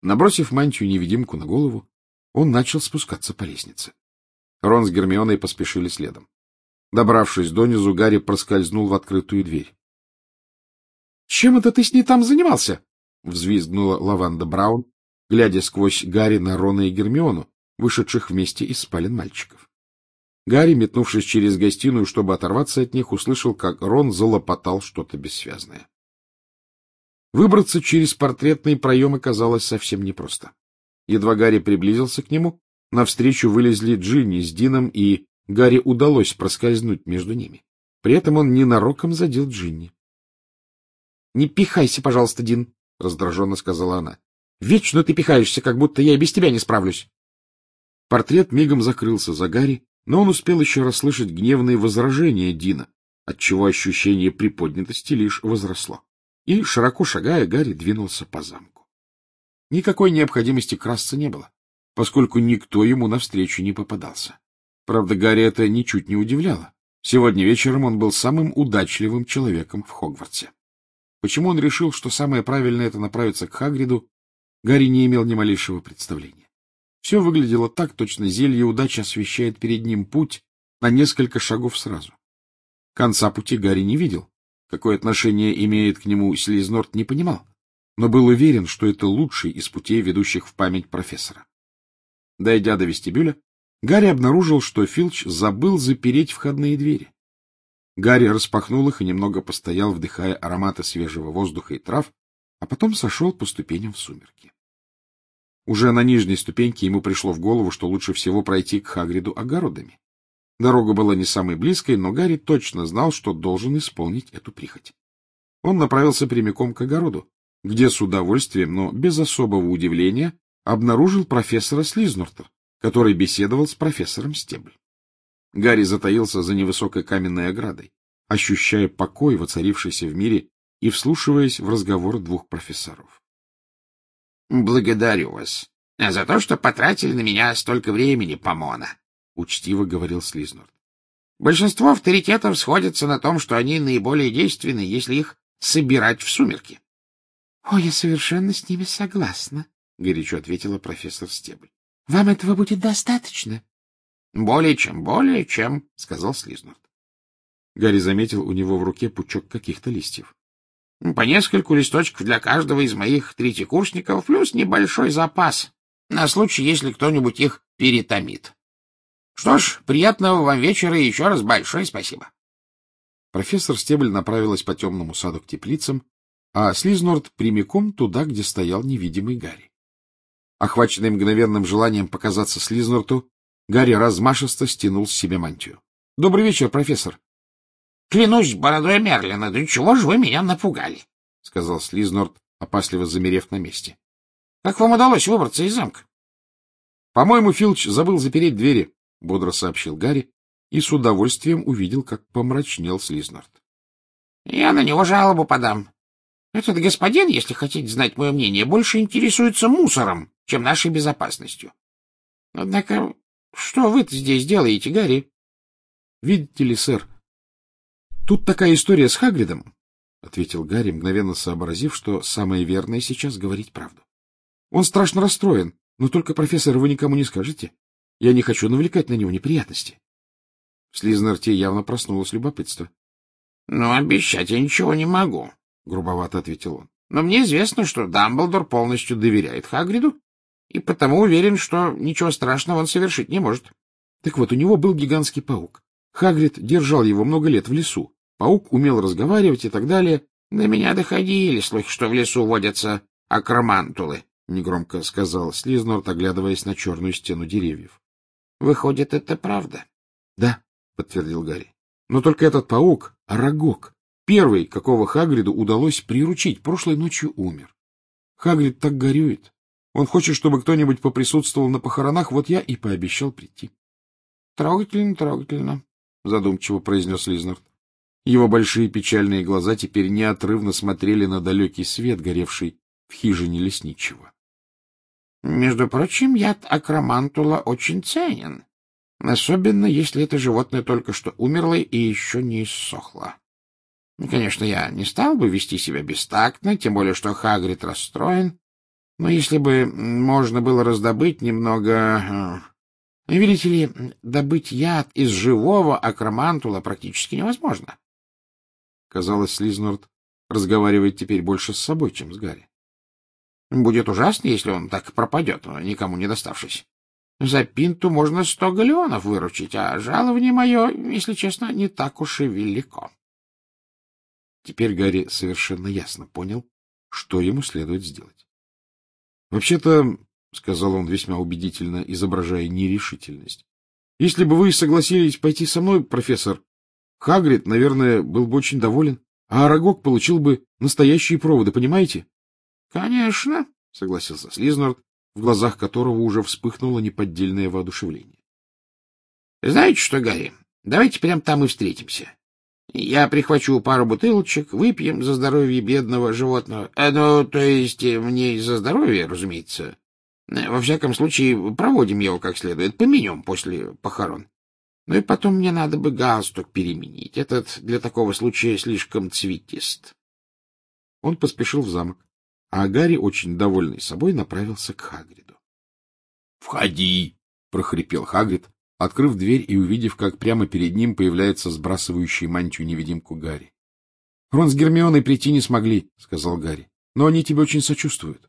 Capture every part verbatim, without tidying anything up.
Набросив мантию-невидимку на голову, он начал спускаться по лестнице. Рон с Гермионой поспешили следом. Добравшись донизу, Гарри проскользнул в открытую дверь. — Чем это ты с ней там занимался? — взвизгнула Лаванда Браун, глядя сквозь Гарри на Рона и Гермиону, вышедших вместе из спален мальчиков. Гарри, метнувшись через гостиную, чтобы оторваться от них, услышал, как Рон залопотал что-то бессвязное. Выбраться через портретный проем оказалось совсем непросто. Едва Гарри приблизился к нему, навстречу вылезли Джинни с Дином, и Гарри удалось проскользнуть между ними. При этом он ненароком задел Джинни. — Не пихайся, пожалуйста, Дин, — раздраженно сказала она. — Вечно ты пихаешься, как будто я и без тебя не справлюсь. Портрет мигом закрылся за Гарри, но он успел еще расслышать гневные возражения Дина, отчего ощущение приподнятости лишь возросло. И, широко шагая, Гарри двинулся по замку. Никакой необходимости красться не было, поскольку никто ему навстречу не попадался. Правда, Гарри это ничуть не удивляло. Сегодня вечером он был самым удачливым человеком в Хогвартсе. Почему он решил, что самое правильное — это направиться к Хагриду, Гарри не имел ни малейшего представления. Все выглядело так, точно зелье удачи освещает перед ним путь на несколько шагов сразу. Конца пути Гарри не видел. Какое отношение имеет к нему Слизнорд, не понимал, но был уверен, что это лучший из путей, ведущих в память профессора. Дойдя до вестибюля, Гарри обнаружил, что Филч забыл запереть входные двери. Гарри распахнул их и немного постоял, вдыхая ароматы свежего воздуха и трав, а потом сошел по ступеням в сумерки. Уже на нижней ступеньке ему пришло в голову, что лучше всего пройти к Хагриду огородами. Дорога была не самой близкой, но Гарри точно знал, что должен исполнить эту прихоть. Он направился прямиком к огороду, где с удовольствием, но без особого удивления, обнаружил профессора Слизнорта, который беседовал с профессором Стебль. Гарри затаился за невысокой каменной оградой, ощущая покой, воцарившийся в мире, и вслушиваясь в разговор двух профессоров. — Благодарю вас за то, что потратили на меня столько времени, Помона, — учтиво говорил Слизнорд. — Большинство авторитетов сходятся на том, что они наиболее действенны, если их собирать в сумерки. — О, я совершенно с ними согласна, — горячо ответила профессор Стебль. — Вам этого будет достаточно? — Более чем, более чем, — сказал Слизнорд. Гарри заметил у него в руке пучок каких-то листьев. — По нескольку листочков для каждого из моих третьекурсников, плюс небольшой запас, на случай, если кто-нибудь их перетомит. Что ж, приятного вам вечера и еще раз большое спасибо. Профессор Стебль направилась по темному саду к теплицам, а Слизнорд прямиком туда, где стоял невидимый Гарри. Охваченный мгновенным желанием показаться Слизнорду, Гарри размашисто стянул с себя мантию. — Добрый вечер, профессор. — Клянусь бородой Мерлина, да чего же вы меня напугали? — сказал Слизнорд, опасливо замерев на месте. — Как вам удалось выбраться из замка? — По-моему, Филч забыл запереть двери, — бодро сообщил Гарри, и с удовольствием увидел, как помрачнел Слизнорд. — Я на него жалобу подам. Этот господин, если хотите знать мое мнение, больше интересуется мусором, чем нашей безопасностью. Однако, что вы-то здесь делаете, Гарри? — Видите ли, сэр, тут такая история с Хагридом, — ответил Гарри, мгновенно сообразив, что самое верное сейчас говорить правду. — Он страшно расстроен, но только, профессор, вы никому не скажете. Я не хочу навлекать на него неприятности. В Слизнорте явно проснулось любопытство. — Ну, обещать я ничего не могу, — грубовато ответил он. — Но мне известно, что Дамблдор полностью доверяет Хагриду, и потому уверен, что ничего страшного он совершить не может. Так вот, у него был гигантский паук. Хагрид держал его много лет в лесу. Паук умел разговаривать и так далее. — До меня доходили слухи, что в лесу водятся акромантулы, — негромко сказал Слизнорд, оглядываясь на черную стену деревьев. — Выходит, это правда? — Да, — подтвердил Гарри. — Но только этот паук, Арагог, первый, какого Хагриду удалось приручить, прошлой ночью умер. Хагрид так горюет. Он хочет, чтобы кто-нибудь поприсутствовал на похоронах, вот я и пообещал прийти. — Трогательно, трогательно, — задумчиво произнес Слизнорд. Его большие печальные глаза теперь неотрывно смотрели на далекий свет, горевший в хижине лесничего. — Между прочим, яд акромантула очень ценен, особенно если это животное только что умерло и еще не иссохло. Конечно, я не стал бы вести себя бестактно, тем более что Хагрид расстроен, Но если бы можно было раздобыть немного... Видите ли, добыть яд из живого акромантула практически невозможно. Казалось, Слизнорд разговаривает теперь больше с собой, чем с Гарри. Будет ужасно, если он так пропадет, никому не доставшись. За пинту можно сто галеонов выручить, а жалование мое, если честно, не так уж и велико. Теперь Гарри совершенно ясно понял, что ему следует сделать. — Вообще-то, — сказал он весьма убедительно, изображая нерешительность, — если бы вы согласились пойти со мной, профессор, Хагрид, наверное, был бы очень доволен, а Арагог получил бы настоящие проводы, понимаете? — Конечно, — согласился Слизнорд, в глазах которого уже вспыхнуло неподдельное воодушевление. — Знаете что, Гарри, давайте прямо там и встретимся. Я прихвачу пару бутылочек, выпьем за здоровье бедного животного. Э, ну, то есть мне за здоровье, разумеется. Во всяком случае, проводим его как следует, поменем после похорон. Ну и потом мне надо бы галстук переменить. Этот для такого случая слишком цветист. Он поспешил в замок, а Гарри, очень довольный собой, направился к Хагриду. — Входи! — прохрипел Хагрид, открыв дверь и увидев, как прямо перед ним появляется сбрасывающий мантию-невидимку Гарри. — Рон с Гермионой прийти не смогли, — сказал Гарри, — но они тебе очень сочувствуют.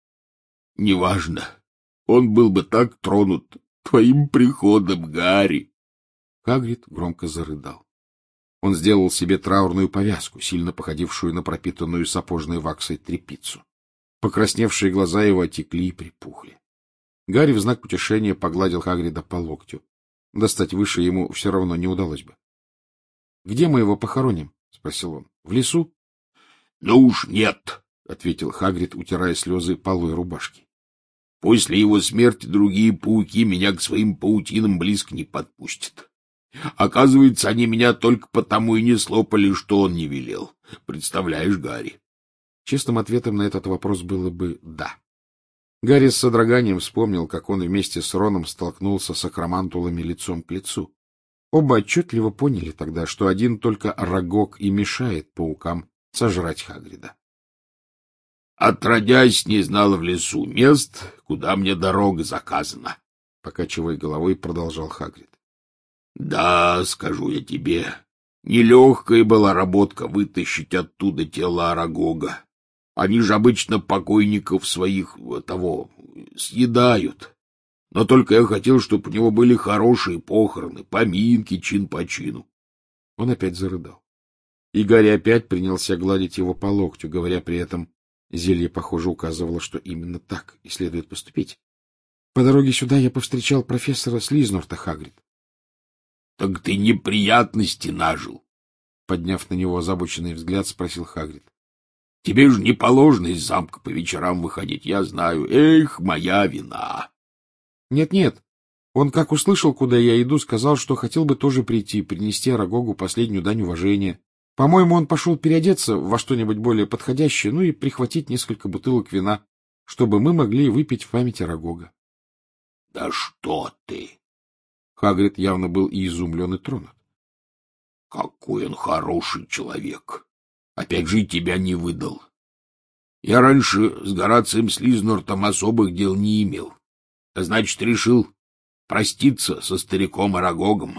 — Неважно. Он был бы так тронут твоим приходом, Гарри. Хагрид громко зарыдал. Он сделал себе траурную повязку, сильно походившую на пропитанную сапожной ваксой тряпицу. Покрасневшие глаза его отекли и припухли. Гарри в знак утешения погладил Хагрида по локтю. Достать выше ему все равно не удалось бы. — Где мы его похороним? — спросил он. — В лесу? — Ну уж нет, — ответил Хагрид, утирая слезы полой рубашки. — После его смерти другие пауки меня к своим паутинам близко не подпустят. Оказывается, они меня только потому и не слопали, что он не велел. Представляешь, Гарри? Честным ответом на этот вопрос было бы «да». Гарри с содроганием вспомнил, как он вместе с Роном столкнулся с акромантулами лицом к лицу. Оба отчетливо поняли тогда, что один только Арагог и мешает паукам сожрать Хагрида. — Отродясь, не знал в лесу мест, куда мне дорога заказана, — покачивая головой, продолжал Хагрид. — Да, скажу я тебе, нелегкая была работка вытащить оттуда тело Арагога. Они же обычно покойников своих того съедают. Но только я хотел, чтобы у него были хорошие похороны, поминки, чин по чину. Он опять зарыдал. И Гарри опять принялся гладить его по локтю, говоря при этом, зелье, похоже, указывало, что именно так и следует поступить. По дороге сюда я повстречал профессора Слизнорта, Хагрид. — Так ты неприятности нажил? — подняв на него озабоченный взгляд, спросил Хагрид. — Тебе же не положено из замка по вечерам выходить, я знаю. Эх, моя вина. Нет, — Нет-нет. Он, как услышал, куда я иду, сказал, что хотел бы тоже прийти, принести Арагогу последнюю дань уважения. По-моему, он пошел переодеться во что-нибудь более подходящее, ну и прихватить несколько бутылок вина, чтобы мы могли выпить в память Арагога. — Да что ты! Хагрид явно был и изумлен, и тронут. — Какой он хороший человек! Опять же и тебя не выдал. Я раньше с Горацием Слизнортом особых дел не имел. Значит, решил проститься со стариком Арагогом.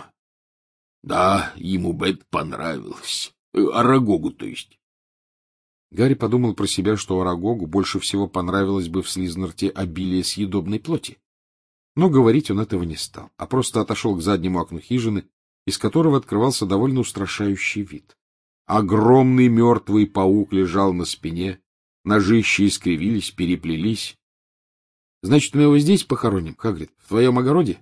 Да, ему бы это понравилось. Арагогу, то есть. Гарри подумал про себя, что Арагогу больше всего понравилось бы в Слизнорте обилие съедобной плоти. Но говорить он этого не стал, а просто отошел к заднему окну хижины, из которого открывался довольно устрашающий вид. Огромный мертвый паук лежал на спине, ножища искривились, переплелись. — Значит, мы его здесь похороним, Хагрид, в твоем огороде?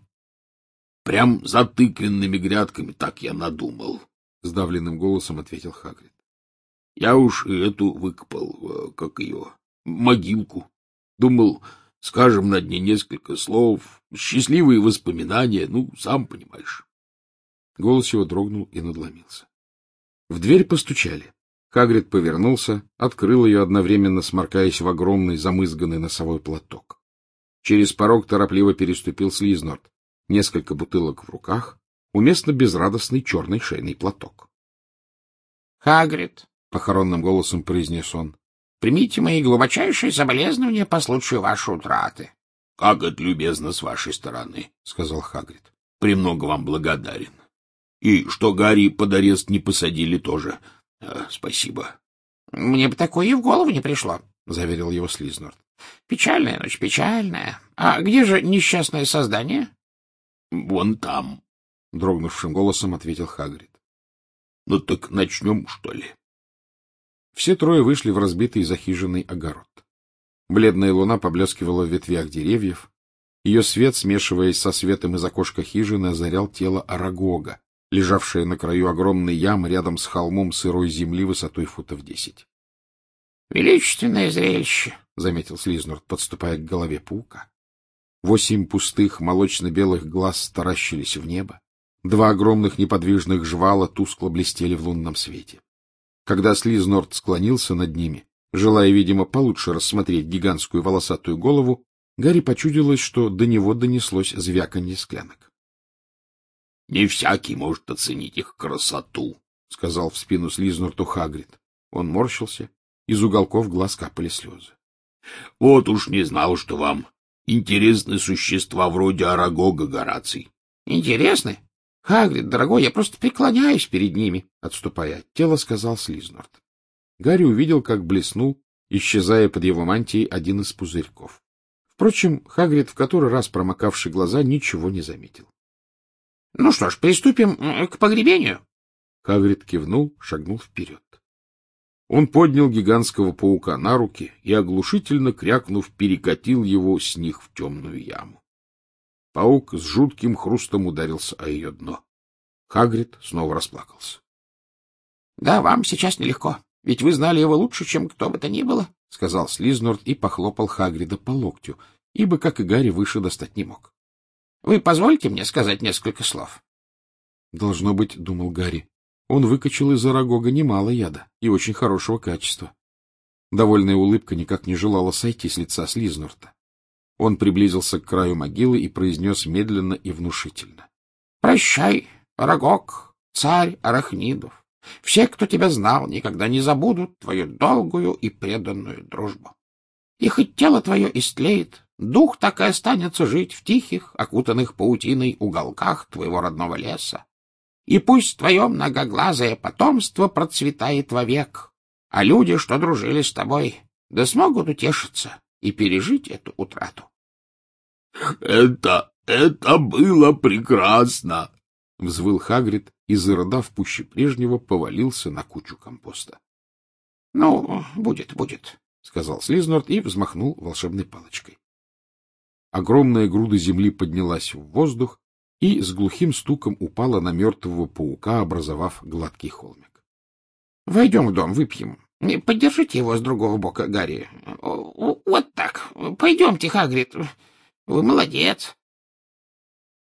— Прям за тыквенными грядками, так я надумал, — сдавленным голосом ответил Хагрид. — Я уж и эту выкопал, как ее, могилку. Думал, скажем на дне несколько слов, счастливые воспоминания, ну, сам понимаешь. Голос его дрогнул и надломился. В дверь постучали. Хагрид повернулся, открыл ее, одновременно сморкаясь в огромный замызганный носовой платок. Через порог торопливо переступил Слизнорт. Несколько бутылок в руках, уместно безрадостный черный шейный платок. — Хагрид, — похоронным голосом произнес он, Примите мои глубочайшие соболезнования по случаю вашей утраты. — Как это любезно с вашей стороны, — сказал Хагрид. — Премного вам благодарен. И что Гарри под арест не посадили тоже. Э, спасибо. — Мне бы такое и в голову не пришло, — заверил его Слизнорд. — Печальная ночь, печальная. А где же несчастное создание? — Вон там, — дрогнувшим голосом ответил Хагрид. — Ну так начнем, что ли? Все трое вышли в разбитый за хижиной огород. Бледная луна поблескивала в ветвях деревьев. Ее свет, смешиваясь со светом из окошка хижины, озарял тело Арагога, лежавшее на краю огромной ямы рядом с холмом сырой земли высотой футов десять. — Величественное зрелище, — заметил Слизнорд, подступая к голове паука. Восемь пустых молочно-белых глаз таращились в небо. Два огромных неподвижных жвала тускло блестели в лунном свете. Когда Слизнорд склонился над ними, желая, видимо, получше рассмотреть гигантскую волосатую голову, Гарри почудилось, что до него донеслось звяканье склянок. — Не всякий может оценить их красоту, — сказал в спину Слизнорду Хагрид. Он морщился, из уголков глаз капали слезы. — Вот уж не знал, что вам интересны существа вроде Арагога, Гораций. — Интересны? Хагрид, дорогой, я просто преклоняюсь перед ними, — отступая от тела, сказал Слизнорд. Гарри увидел, как блеснул, исчезая под его мантией, один из пузырьков. Впрочем, Хагрид, в который раз промокавший глаза, ничего не заметил. — Ну что ж, приступим к погребению. Хагрид кивнул, шагнул вперед. Он поднял гигантского паука на руки и, оглушительно крякнув, перекатил его с них в темную яму. Паук с жутким хрустом ударился о ее дно. Хагрид снова расплакался. — Да, вам сейчас нелегко, ведь вы знали его лучше, чем кто бы то ни было, — сказал Слизнорд и похлопал Хагрида по локтю, ибо, как и Гарри, выше достать не мог. — Вы позвольте мне сказать несколько слов? Должно быть, — думал Гарри, — он выкачал из Арагога немало яда и очень хорошего качества. Довольная улыбка никак не желала сойти с лица Слизнорда. Он приблизился к краю могилы и произнес медленно и внушительно. — Прощай, Арагог, царь арахнидов. Все, кто тебя знал, никогда не забудут твою долгую и преданную дружбу. И хоть тело твое истлеет, дух так и останется жить в тихих, окутанных паутиной уголках твоего родного леса. И пусть твое многоглазое потомство процветает вовек, а люди, что дружили с тобой, да смогут утешиться и пережить эту утрату. — Это, это было прекрасно! — взвыл Хагрид и, зарыдав пуще прежнего, повалился на кучу компоста. — Ну, будет, будет, — сказал Слизнорд и взмахнул волшебной палочкой. Огромная груда земли поднялась в воздух и с глухим стуком упала на мертвого паука, образовав гладкий холмик. — Войдем в дом, выпьем. Поддержите его с другого бока, Гарри. Вот так. Пойдемте, Хагрид. Вы молодец.